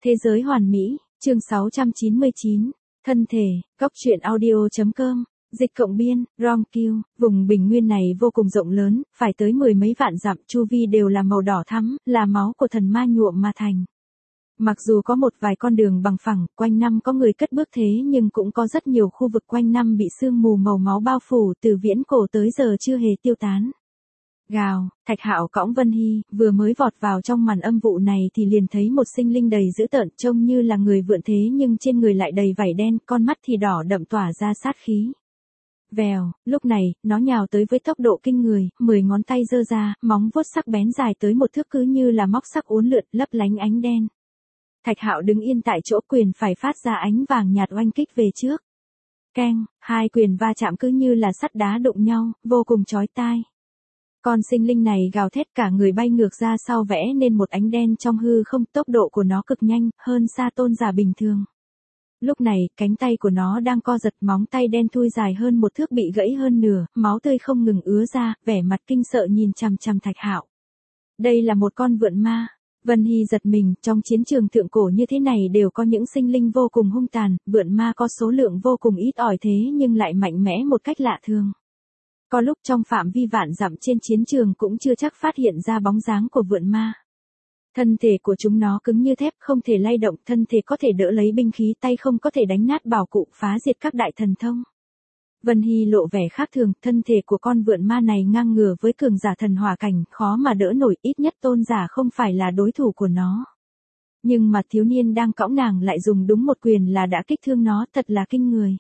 Thế giới hoàn mỹ, chương 699, thân thể, góc truyện audio.com, dịch cộng biên, Ron Q, vùng bình nguyên này vô cùng rộng lớn, phải tới mười mấy vạn dặm, chu vi đều là màu đỏ thắm, là máu của thần ma nhuộm mà thành. Mặc dù có một vài con đường bằng phẳng, quanh năm có người cất bước thế nhưng cũng có rất nhiều khu vực quanh năm bị sương mù màu máu bao phủ từ viễn cổ tới giờ chưa hề tiêu tán. Gào, Thạch Hạo cõng Vân Hy, vừa mới vọt vào trong màn âm vụ này thì liền thấy một sinh linh đầy dữ tợn trông như là người vượn thế nhưng trên người lại đầy vảy đen, con mắt thì đỏ đậm tỏa ra sát khí. Vèo, lúc này, nó nhào tới với tốc độ kinh người, 10 ngón tay giơ ra, móng vuốt sắc bén dài tới một thước cứ như là móc sắc uốn lượn lấp lánh ánh đen. Thạch Hạo đứng yên tại chỗ, quyền phải phát ra ánh vàng nhạt oanh kích về trước. Keng, hai quyền va chạm cứ như là sắt đá đụng nhau, vô cùng chói tai. Con sinh linh này gào thét cả người bay ngược ra sau vẽ nên một ánh đen trong hư không, tốc độ của nó cực nhanh, hơn xa tôn giả bình thường. Lúc này, cánh tay của nó đang co giật, móng tay đen thui dài hơn một thước bị gãy hơn nửa, máu tươi không ngừng ứa ra, vẻ mặt kinh sợ nhìn chằm chằm Thạch Hạo. Đây là một con vượn ma. Vân Hy giật mình, trong chiến trường thượng cổ như thế này đều có những sinh linh vô cùng hung tàn, vượn ma có số lượng vô cùng ít ỏi thế nhưng lại mạnh mẽ một cách lạ thường. Có lúc trong phạm vi vạn dặm trên chiến trường cũng chưa chắc phát hiện ra bóng dáng của vượn ma. Thân thể của chúng nó cứng như thép, không thể lay động, thân thể có thể đỡ lấy binh khí, tay không có thể đánh nát bảo cụ, phá diệt các đại thần thông. Vân Hy lộ vẻ khác thường, thân thể của con vượn ma này ngang ngửa với cường giả thần hỏa cảnh, khó mà đỡ nổi, ít nhất tôn giả không phải là đối thủ của nó. Nhưng mà thiếu niên đang cõng nàng lại dùng đúng một quyền là đã kích thương nó, thật là kinh người.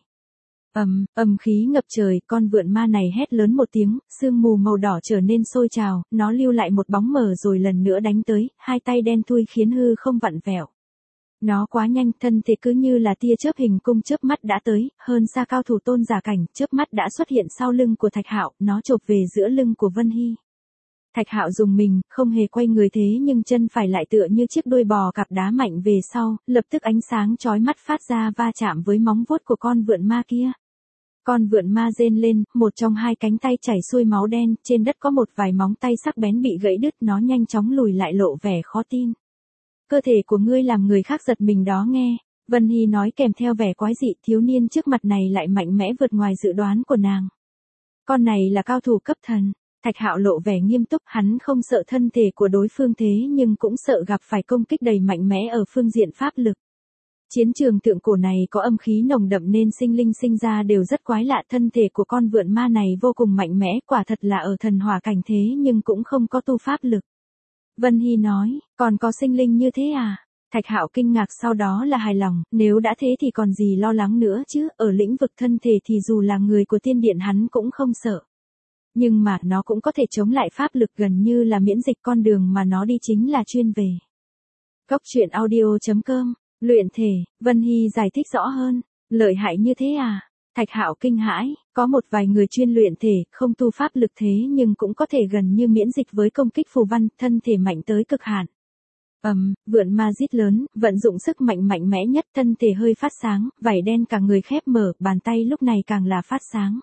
Âm khí ngập trời, con vượn ma này hét lớn một tiếng, sương mù màu đỏ trở nên sôi trào, nó lưu lại một bóng mờ rồi lần nữa đánh tới, hai tay đen thui khiến hư không vặn vẹo. Nó quá nhanh, thân thể cứ như là tia chớp hình cung chớp mắt đã tới, hơn xa cao thủ tôn giả cảnh, chớp mắt đã xuất hiện sau lưng của Thạch Hạo, nó chộp về giữa lưng của Vân Hy. Thạch Hạo dùng mình, không hề quay người thế nhưng chân phải lại tựa như chiếc đuôi bò cạp đá mạnh về sau, lập tức ánh sáng chói mắt phát ra va chạm với móng vuốt của con vượn ma kia. Con vượn ma rên lên, một trong hai cánh tay chảy xuôi máu đen, trên đất có một vài móng tay sắc bén bị gãy đứt, nó nhanh chóng lùi lại lộ vẻ khó tin. Cơ thể của ngươi làm người khác giật mình đó nghe, Vân Hy nói kèm theo vẻ quái dị, thiếu niên trước mặt này lại mạnh mẽ vượt ngoài dự đoán của nàng. Con này là cao thủ cấp thần. Thạch Hạo lộ vẻ nghiêm túc, hắn không sợ thân thể của đối phương thế nhưng cũng sợ gặp phải công kích đầy mạnh mẽ ở phương diện pháp lực. Chiến trường thượng cổ này có âm khí nồng đậm nên sinh linh sinh ra đều rất quái lạ, thân thể của con vượn ma này vô cùng mạnh mẽ, quả thật là ở thần hỏa cảnh thế nhưng cũng không có tu pháp lực. Vân Hy nói, còn có sinh linh như thế à? Thạch Hạo kinh ngạc sau đó là hài lòng, nếu đã thế thì còn gì lo lắng nữa chứ, ở lĩnh vực thân thể thì dù là người của tiên điện hắn cũng không sợ. Nhưng mà nó cũng có thể chống lại pháp lực, gần như là miễn dịch, con đường mà nó đi chính là chuyên về. Góc truyện audio.com, luyện thể, Vân Hy giải thích rõ hơn, lợi hại như thế à? Thạch Hạo kinh hãi, có một vài người chuyên luyện thể, không tu pháp lực thế nhưng cũng có thể gần như miễn dịch với công kích phù văn, thân thể mạnh tới cực hạn. Vượn ma rít lớn, vận dụng sức mạnh mạnh mẽ nhất, thân thể hơi phát sáng, vảy đen cả người khép mở, bàn tay lúc này càng là phát sáng.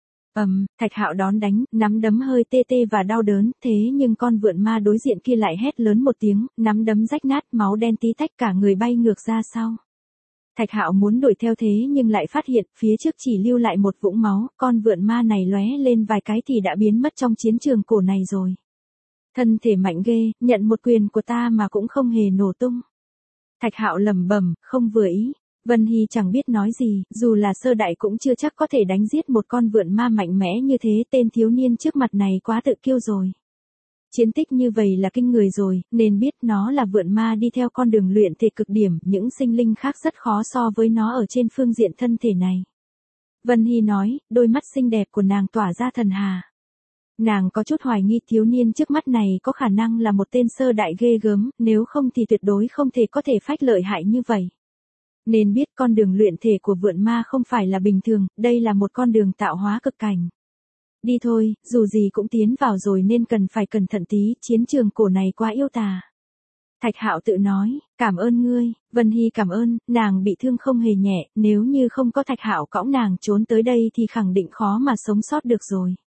Thạch Hạo đón đánh, nắm đấm hơi tê tê và đau đớn, thế nhưng con vượn ma đối diện kia lại hét lớn một tiếng, nắm đấm rách nát, máu đen tí tách, cả người bay ngược ra sau. Thạch Hạo muốn đuổi theo thế nhưng lại phát hiện, phía trước chỉ lưu lại một vũng máu, con vượn ma này lóe lên vài cái thì đã biến mất trong chiến trường cổ này rồi. Thân thể mạnh ghê, nhận một quyền của ta mà cũng không hề nổ tung. Thạch Hạo lẩm bẩm, không vừa ý. Vân Hy chẳng biết nói gì, dù là sơ đại cũng chưa chắc có thể đánh giết một con vượn ma mạnh mẽ như thế, tên thiếu niên trước mặt này quá tự kiêu rồi. Chiến tích như vậy là kinh người rồi, nên biết nó là vượn ma đi theo con đường luyện thể cực điểm, những sinh linh khác rất khó so với nó ở trên phương diện thân thể này. Vân Hy nói, đôi mắt xinh đẹp của nàng tỏa ra thần hà. Nàng có chút hoài nghi thiếu niên trước mắt này có khả năng là một tên sơ đại ghê gớm, nếu không thì tuyệt đối không thể có thể phách lợi hại như vậy. Nên biết con đường luyện thể của vượn ma không phải là bình thường, đây là một con đường tạo hóa cực cảnh. Đi thôi, dù gì cũng tiến vào rồi nên cần phải cẩn thận tí, chiến trường cổ này quá yêu tà. Thạch Hạo tự nói, cảm ơn ngươi. Vân Hy cảm ơn, nàng bị thương không hề nhẹ, nếu như không có Thạch Hạo cõng nàng trốn tới đây thì khẳng định khó mà sống sót được rồi.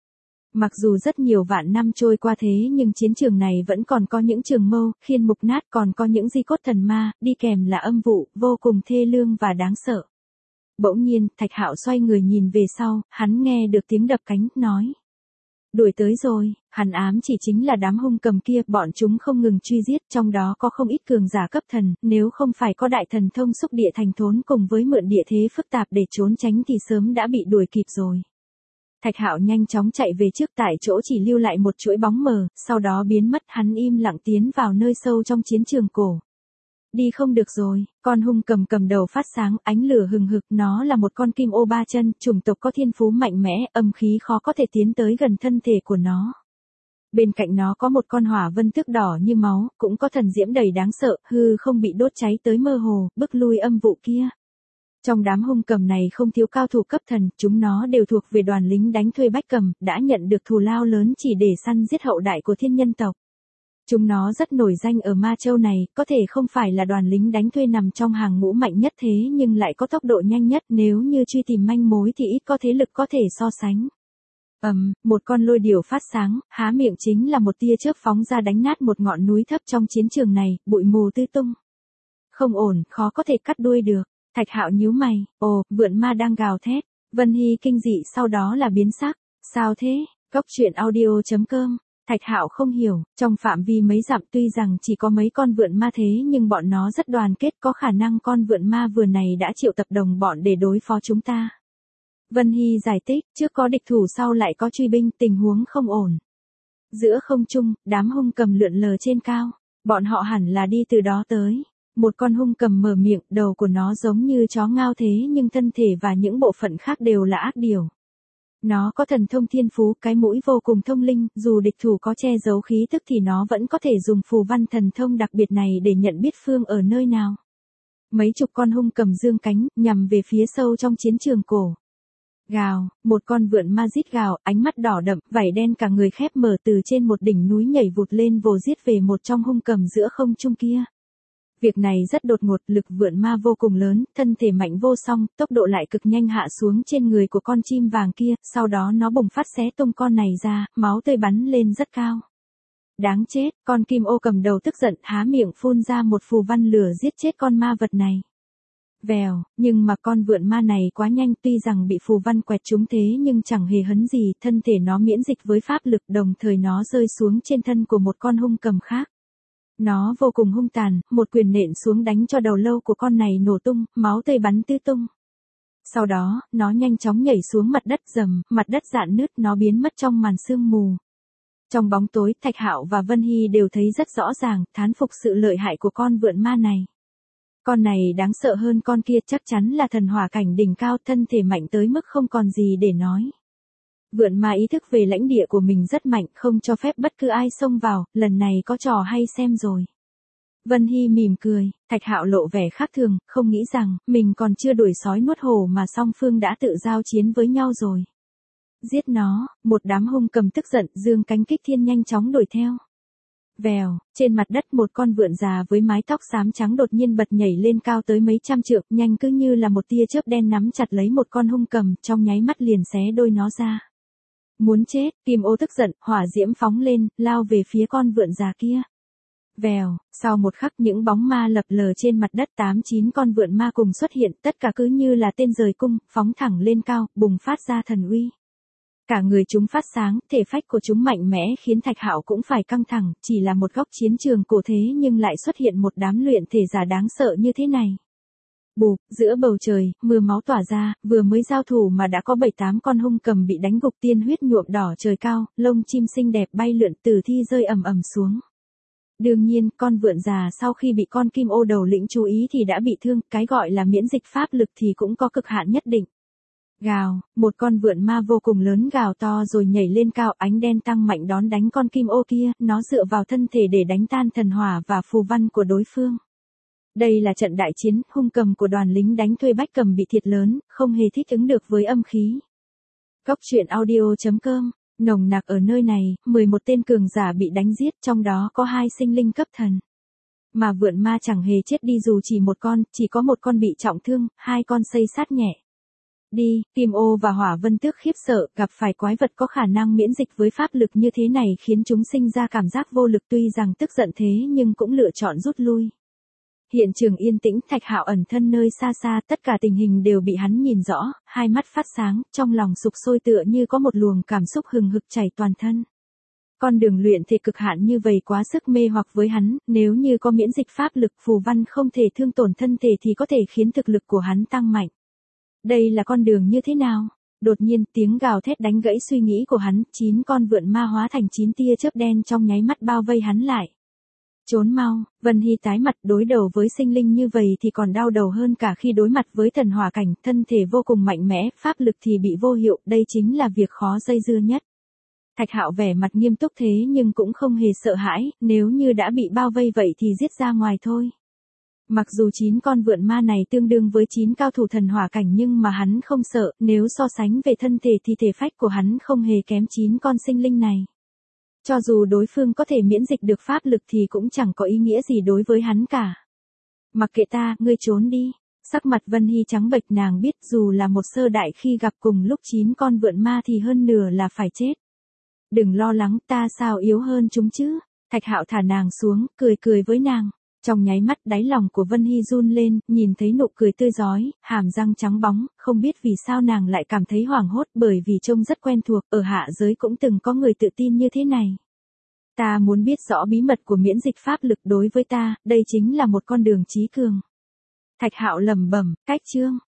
Mặc dù rất nhiều vạn năm trôi qua thế nhưng chiến trường này vẫn còn có những trường mâu, khiên mục nát, còn có những di cốt thần ma, đi kèm là âm vụ, vô cùng thê lương và đáng sợ. Bỗng nhiên, Thạch Hạo xoay người nhìn về sau, hắn nghe được tiếng đập cánh, nói. Đuổi tới rồi, hắn ám chỉ chính là đám hung cầm kia, bọn chúng không ngừng truy giết, trong đó có không ít cường giả cấp thần, nếu không phải có đại thần thông xúc địa thành thốn cùng với mượn địa thế phức tạp để trốn tránh thì sớm đã bị đuổi kịp rồi. Thạch Hạo nhanh chóng chạy về trước, tại chỗ chỉ lưu lại một chuỗi bóng mờ, sau đó biến mất, hắn im lặng tiến vào nơi sâu trong chiến trường cổ. Đi không được rồi, con hung cầm cầm đầu phát sáng, ánh lửa hừng hực, nó là một con kim ô ba chân, chủng tộc có thiên phú mạnh mẽ, âm khí khó có thể tiến tới gần thân thể của nó. Bên cạnh nó có một con hỏa vân tước đỏ như máu, cũng có thần diễm đầy đáng sợ, hư không bị đốt cháy tới mơ hồ, bức lui âm vụ kia. Trong đám hung cầm này không thiếu cao thủ cấp thần, chúng nó đều thuộc về đoàn lính đánh thuê Bách Cầm, đã nhận được thù lao lớn chỉ để săn giết hậu đại của thiên nhân tộc. Chúng nó rất nổi danh ở Ma Châu này, có thể không phải là đoàn lính đánh thuê nằm trong hàng ngũ mạnh nhất thế nhưng lại có tốc độ nhanh nhất, nếu như truy tìm manh mối thì ít có thế lực có thể so sánh. Một con lôi điểu phát sáng, há miệng chính là một tia chớp phóng ra đánh nát một ngọn núi thấp trong chiến trường này, bụi mù tứ tung. Không ổn, khó có thể cắt đuôi được. Thạch Hạo nhíu mày, vượn ma đang gào thét. Vân Hy kinh dị sau đó là biến sắc. Sao thế? Cốc truyện audio.com. Thạch Hạo không hiểu, trong phạm vi mấy dặm tuy rằng chỉ có mấy con vượn ma thế nhưng bọn nó rất đoàn kết, có khả năng con vượn ma vừa này đã triệu tập đồng bọn để đối phó chúng ta. Vân Hy giải thích, trước có địch thủ sau lại có truy binh, tình huống không ổn. Giữa không trung, đám hung cầm lượn lờ trên cao, bọn họ hẳn là đi từ đó tới. Một con hung cầm mở miệng, đầu của nó giống như chó ngao thế nhưng thân thể và những bộ phận khác đều là ác điều. Nó có thần thông thiên phú, cái mũi vô cùng thông linh, dù địch thủ có che giấu khí tức thì nó vẫn có thể dùng phù văn thần thông đặc biệt này để nhận biết phương ở nơi nào. Mấy chục con hung cầm dương cánh, nhằm về phía sâu trong chiến trường cổ. Gào, một con vượn ma rít gào, ánh mắt đỏ đậm, vảy đen cả người khép mở từ trên một đỉnh núi nhảy vụt lên vồ giết về một trong hung cầm giữa không trung kia. Việc này rất đột ngột, lực vượn ma vô cùng lớn, thân thể mạnh vô song, tốc độ lại cực nhanh hạ xuống trên người của con chim vàng kia, sau đó nó bùng phát xé tung con này ra, máu tươi bắn lên rất cao. Đáng chết, con kim ô cầm đầu tức giận, há miệng phun ra một phù văn lửa giết chết con ma vật này. Vèo, nhưng mà con vượn ma này quá nhanh, tuy rằng bị phù văn quẹt trúng thế nhưng chẳng hề hấn gì, thân thể nó miễn dịch với pháp lực, đồng thời nó rơi xuống trên thân của một con hung cầm khác. Nó vô cùng hung tàn, một quyền nện xuống đánh cho đầu lâu của con này nổ tung, máu tươi bắn tứ tung. Sau đó, nó nhanh chóng nhảy xuống mặt đất rầm, mặt đất rạn nứt, nó biến mất trong màn sương mù. Trong bóng tối, Thạch Hạo và Vân Hy đều thấy rất rõ ràng, thán phục sự lợi hại của con vượn ma này. Con này đáng sợ hơn con kia, chắc chắn là thần hỏa cảnh đỉnh cao, thân thể mạnh tới mức không còn gì để nói. Vượn ma ý thức về lãnh địa của mình rất mạnh, không cho phép bất cứ ai xông vào, lần này có trò hay xem rồi. Vân Hy mỉm cười, Thạch Hạo lộ vẻ khác thường, không nghĩ rằng, mình còn chưa đuổi sói nuốt hổ mà song phương đã tự giao chiến với nhau rồi. Giết nó, một đám hung cầm tức giận, dương cánh kích thiên nhanh chóng đuổi theo. Vèo, trên mặt đất một con vượn già với mái tóc xám trắng đột nhiên bật nhảy lên cao tới mấy trăm trượng, nhanh cứ như là một tia chớp đen nắm chặt lấy một con hung cầm, trong nháy mắt liền xé đôi nó ra. Muốn chết, kim ô tức giận, hỏa diễm phóng lên, lao về phía con vượn già kia. Vèo, sau một khắc những bóng ma lập lờ trên mặt đất, 8-9 con vượn ma cùng xuất hiện, tất cả cứ như là tên rời cung, phóng thẳng lên cao, bùng phát ra thần uy. Cả người chúng phát sáng, thể phách của chúng mạnh mẽ khiến Thạch Hạo cũng phải căng thẳng, chỉ là một góc chiến trường cổ thế nhưng lại xuất hiện một đám luyện thể giả đáng sợ như thế này. Bụp, giữa bầu trời, mưa máu tỏa ra, vừa mới giao thủ mà đã có 7-8 con hung cầm bị đánh gục, tiên huyết nhuộm đỏ trời cao, lông chim xinh đẹp bay lượn, tử thi rơi ầm ầm xuống. Đương nhiên, con vượn già sau khi bị con kim ô đầu lĩnh chú ý thì đã bị thương, cái gọi là miễn dịch pháp lực thì cũng có cực hạn nhất định. Gào, một con vượn ma vô cùng lớn gào to rồi nhảy lên cao, ánh đen tăng mạnh đón đánh con kim ô kia, nó dựa vào thân thể để đánh tan thần hỏa và phù văn của đối phương. Đây là trận đại chiến, hung cầm của đoàn lính đánh thuê Bách Cầm bị thiệt lớn, không hề thích ứng được với âm khí. Cốc truyện audio.com, nồng nặc ở nơi này, 11 tên cường giả bị đánh giết, trong đó có 2 sinh linh cấp thần. Mà vượn ma chẳng hề chết đi dù chỉ một con, chỉ có một con bị trọng thương, 2 con xây sát nhẹ. Đi, Kim Ô và Hỏa Vân Tước khiếp sợ, gặp phải quái vật có khả năng miễn dịch với pháp lực như thế này khiến chúng sinh ra cảm giác vô lực, tuy rằng tức giận thế nhưng cũng lựa chọn rút lui. Hiện trường yên tĩnh, Thạch Hạo ẩn thân nơi xa xa, tất cả tình hình đều bị hắn nhìn rõ, hai mắt phát sáng, trong lòng sục sôi tựa như có một luồng cảm xúc hừng hực chảy toàn thân. Con đường luyện thể cực hạn như vậy quá sức mê hoặc với hắn, nếu như có miễn dịch pháp lực, phù văn không thể thương tổn thân thể thì có thể khiến thực lực của hắn tăng mạnh. Đây là con đường như thế nào? Đột nhiên tiếng gào thét đánh gãy suy nghĩ của hắn, 9 con vượn ma hóa thành 9 tia chớp đen trong nháy mắt bao vây hắn lại. Trốn mau, Vân Hy tái mặt, đối đầu với sinh linh như vậy thì còn đau đầu hơn cả khi đối mặt với thần hỏa cảnh, thân thể vô cùng mạnh mẽ, pháp lực thì bị vô hiệu, đây chính là việc khó dây dưa nhất. Thạch Hạo vẻ mặt nghiêm túc thế nhưng cũng không hề sợ hãi, nếu như đã bị bao vây vậy thì giết ra ngoài thôi. Mặc dù 9 con vượn ma này tương đương với 9 cao thủ thần hỏa cảnh nhưng mà hắn không sợ, nếu so sánh về thân thể thì thể phách của hắn không hề kém 9 con sinh linh này. Cho dù đối phương có thể miễn dịch được pháp lực thì cũng chẳng có ý nghĩa gì đối với hắn cả. Mặc kệ ta, ngươi trốn đi. Sắc mặt Vân Hy trắng bệch, nàng biết dù là một sơ đại khi gặp cùng lúc 9 con vượn ma thì hơn nửa là phải chết. Đừng lo lắng, ta sao yếu hơn chúng chứ. Thạch Hạo thả nàng xuống, cười cười với nàng. Trong nháy mắt đáy lòng của Vân Hy run lên, nhìn thấy nụ cười tươi rói, hàm răng trắng bóng, không biết vì sao nàng lại cảm thấy hoảng hốt bởi vì trông rất quen thuộc, ở hạ giới cũng từng có người tự tin như thế này. Ta muốn biết rõ bí mật của miễn dịch pháp lực đối với ta, đây chính là một con đường chí cường. Thạch Hạo lẩm bẩm, cách chương.